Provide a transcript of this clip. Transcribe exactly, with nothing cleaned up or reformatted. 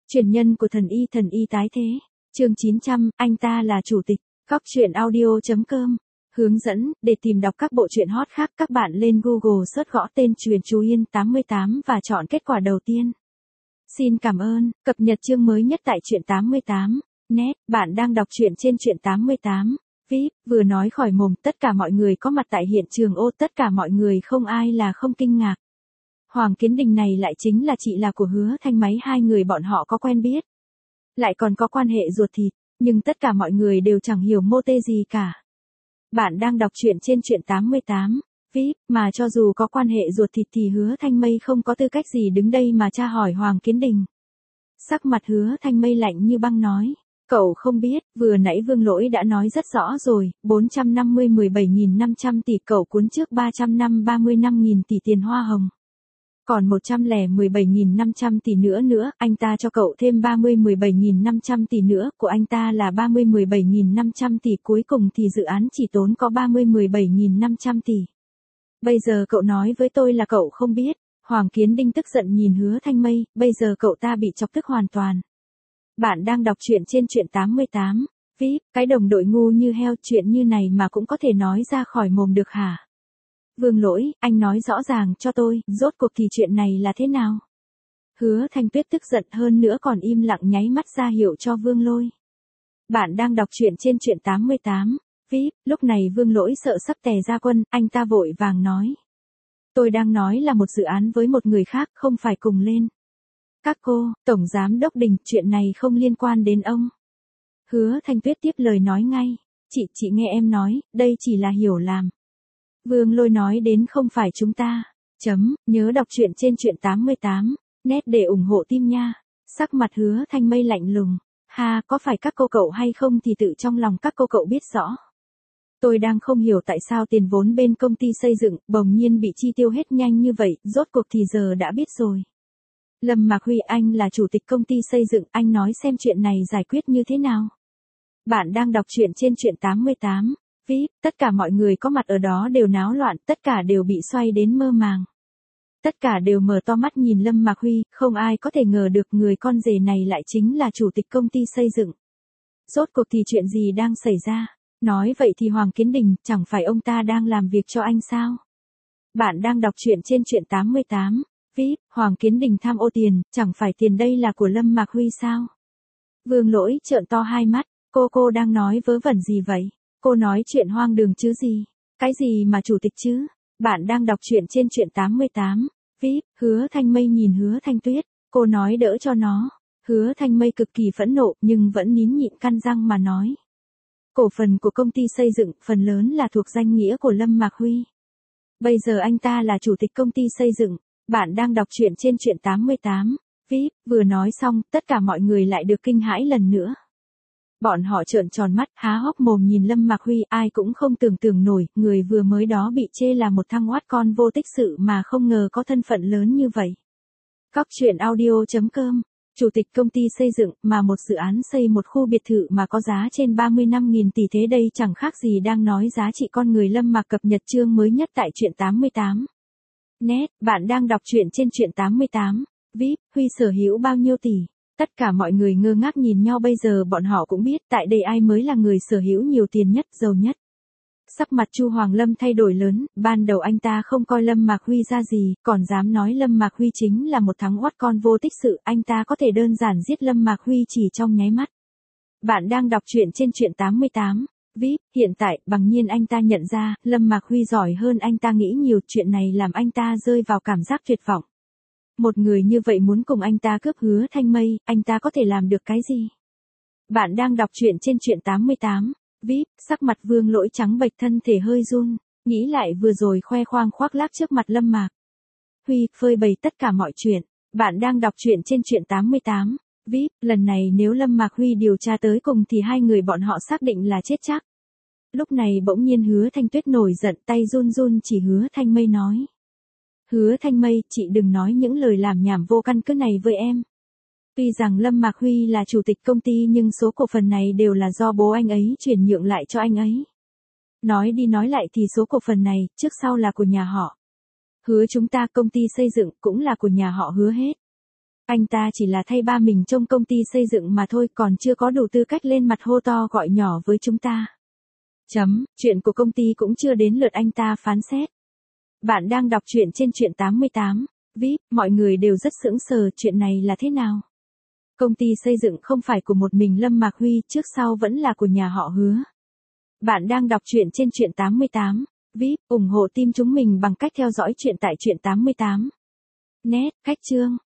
Truyền nhân của thần y thần y tái thế. Chương chín trăm, anh ta là chủ tịch. Góc truyện audio chấm com. Hướng dẫn, để tìm đọc các bộ truyện hot khác các bạn lên Google search gõ tên Truyền Chú Yên tám mươi tám và chọn kết quả đầu tiên. Xin cảm ơn, cập nhật chương mới nhất tại truyện tám mươi tám. Net, bạn đang đọc truyện trên truyện tám mươi tám. vê i pê, vừa nói khỏi mồm, tất cả mọi người có mặt tại hiện trường ô tất cả mọi người không ai là không kinh ngạc. Hoàng Kiến Đình này lại chính là chị là của Hứa Thanh Máy, hai người bọn họ có quen biết. Lại còn có quan hệ ruột thịt, nhưng tất cả mọi người đều chẳng hiểu mô tê gì cả. Bạn đang đọc truyện trên truyện tám mươi tám. vê i pê, mà cho dù có quan hệ ruột thịt thì Hứa Thanh Mây không có tư cách gì đứng đây mà tra hỏi Hoàng Kiến Đình. Sắc mặt Hứa Thanh Mây lạnh như băng nói. Cậu không biết, vừa nãy Vương Lỗi đã nói rất rõ rồi, bốn trăm năm mươi mười bảy nghìn năm trăm tỷ cậu cuốn trước ba trăm năm ba mươi lăm nghìn tỷ tiền hoa hồng. Còn một trăm lẻ mười bảy nghìn năm trăm tỷ nữa nữa, anh ta cho cậu thêm ba mươi mười bảy nghìn năm trăm tỷ nữa, của anh ta là ba mươi mười bảy nghìn năm trăm tỷ, cuối cùng thì dự án chỉ tốn có ba mươi mười bảy nghìn năm trăm tỷ. Bây giờ cậu nói với tôi là cậu không biết. Hoàng Kiến Đình tức giận nhìn Hứa Thanh Mây, bây giờ cậu ta bị chọc tức hoàn toàn. Bạn đang đọc truyện trên truyện tám mươi tám. vê i pê, cái đồng đội ngu như heo, chuyện như này mà cũng có thể nói ra khỏi mồm được hả? Vương Lỗi, anh nói rõ ràng cho tôi, rốt cuộc thì chuyện này là thế nào? Hứa Thanh Tuyết tức giận hơn nữa còn im lặng nháy mắt ra hiệu cho Vương Lôi. Bạn đang đọc truyện trên truyện tám mươi tám. vê i pê, lúc này Vương Lỗi sợ sắp tè ra quân, anh ta vội vàng nói. Tôi đang nói là một dự án với một người khác, không phải cùng lên. Các cô, Tổng Giám Đốc Đình, chuyện này không liên quan đến ông. Hứa Thanh Tuyết tiếp lời nói ngay. Chị, chị nghe em nói, đây chỉ là hiểu lầm. Vương Lôi nói đến không phải chúng ta. Chấm, nhớ đọc truyện trên truyện tám mươi tám. Net để ủng hộ team nha. Sắc mặt Hứa Thanh Mây lạnh lùng. Ha, có phải các cô cậu hay không thì tự trong lòng các cô cậu biết rõ. Tôi đang không hiểu tại sao tiền vốn bên công ty xây dựng bỗng nhiên bị chi tiêu hết nhanh như vậy, rốt cuộc thì giờ đã biết rồi. Lâm Mạc Huy, anh là chủ tịch công ty xây dựng, anh nói xem chuyện này giải quyết như thế nào. Bạn đang đọc truyện trên truyện tám mươi tám. vê i pê, tất cả mọi người có mặt ở đó đều náo loạn, tất cả đều bị xoay đến mơ màng. Tất cả đều mở to mắt nhìn Lâm Mạc Huy, không ai có thể ngờ được người con rể này lại chính là chủ tịch công ty xây dựng. Rốt cuộc thì chuyện gì đang xảy ra? Nói vậy thì Hoàng Kiến Đình, chẳng phải ông ta đang làm việc cho anh sao? Bạn đang đọc truyện trên truyện tám mươi tám. vê i pê, Hoàng Kiến Đình tham ô tiền, chẳng phải tiền đây là của Lâm Mạc Huy sao? Vương Lỗi trợn to hai mắt, cô cô đang nói vớ vẩn gì vậy? Cô nói chuyện hoang đường chứ gì? Cái gì mà chủ tịch chứ? Bạn đang đọc truyện trên truyện tám mươi tám. vê i pê, Hứa Thanh Mây nhìn Hứa Thanh Tuyết, cô nói đỡ cho nó. Hứa Thanh Mây cực kỳ phẫn nộ nhưng vẫn nín nhịn căn răng mà nói. Cổ phần của công ty xây dựng phần lớn là thuộc danh nghĩa của Lâm Mạc Huy. Bây giờ anh ta là chủ tịch công ty xây dựng. Bạn đang đọc truyện trên truyện tám mươi tám. vê i pê, vừa nói xong, tất cả mọi người lại được kinh hãi lần nữa. Bọn họ trợn tròn mắt, há hốc mồm nhìn Lâm Mạc Huy, ai cũng không tưởng tượng nổi, người vừa mới đó bị chê là một thằng oát con vô tích sự mà không ngờ có thân phận lớn như vậy. Góc truyện audio chấm com. Chủ tịch công ty xây dựng, mà một dự án xây một khu biệt thự mà có giá trên ba mươi lăm nghìn tỷ, thế đây chẳng khác gì đang nói giá trị con người. Lâm Mạc cập nhật chương mới nhất tại truyện tám mươi tám. Net, bạn đang đọc truyện trên truyện tám mươi tám. vê i pê, Huy sở hữu bao nhiêu tỷ? Tất cả mọi người ngơ ngác nhìn nhau, bây giờ bọn họ cũng biết tại đây ai mới là người sở hữu nhiều tiền nhất, giàu nhất. Sắc mặt Chu Hoàng Lâm thay đổi lớn, ban đầu anh ta không coi Lâm Mạc Huy ra gì, còn dám nói Lâm Mạc Huy chính là một thằng oát con vô tích sự, anh ta có thể đơn giản giết Lâm Mạc Huy chỉ trong nháy mắt. Bạn đang đọc truyện trên truyện tám mươi tám. vê i pê, hiện tại, bằng nhiên anh ta nhận ra, Lâm Mạc Huy giỏi hơn anh ta nghĩ nhiều, chuyện này làm anh ta rơi vào cảm giác tuyệt vọng. Một người như vậy muốn cùng anh ta cướp Hứa Thanh Mây, anh ta có thể làm được cái gì? Bạn đang đọc truyện trên truyện tám mươi tám. vê i pê, sắc mặt Vương Lỗi trắng bệch, thân thể hơi run, nghĩ lại vừa rồi khoe khoang khoác lác trước mặt Lâm Mạc Huy, phơi bày tất cả mọi chuyện. Bạn đang đọc truyện trên truyện tám mươi tám. vê i pê, lần này nếu Lâm Mạc Huy điều tra tới cùng thì hai người bọn họ xác định là chết chắc. Lúc này bỗng nhiên Hứa Thanh Tuyết nổi giận, tay run run chỉ Hứa Thanh Mây nói. Hứa Thanh Mây, chị đừng nói những lời làm nhảm vô căn cứ này với em. Tuy rằng Lâm Mạc Huy là chủ tịch công ty nhưng số cổ phần này đều là do bố anh ấy chuyển nhượng lại cho anh ấy. Nói đi nói lại thì số cổ phần này, trước sau là của nhà họ Hứa chúng ta, công ty xây dựng cũng là của nhà họ Hứa hết. Anh ta chỉ là thay ba mình trông công ty xây dựng mà thôi, còn chưa có đủ tư cách lên mặt hô to gọi nhỏ với chúng ta. Chấm, chuyện của công ty cũng chưa đến lượt anh ta phán xét. Bạn đang đọc truyện trên truyện tám mươi tám. vê i pê, mọi người đều rất sững sờ, chuyện này là thế nào? Công ty xây dựng không phải của một mình Lâm Mạc Huy, trước sau vẫn là của nhà họ Hứa. Bạn đang đọc truyện trên truyện tám mươi tám. vê i pê, ủng hộ team chúng mình bằng cách theo dõi truyện tại truyện tám mươi tám. Net, khách chương.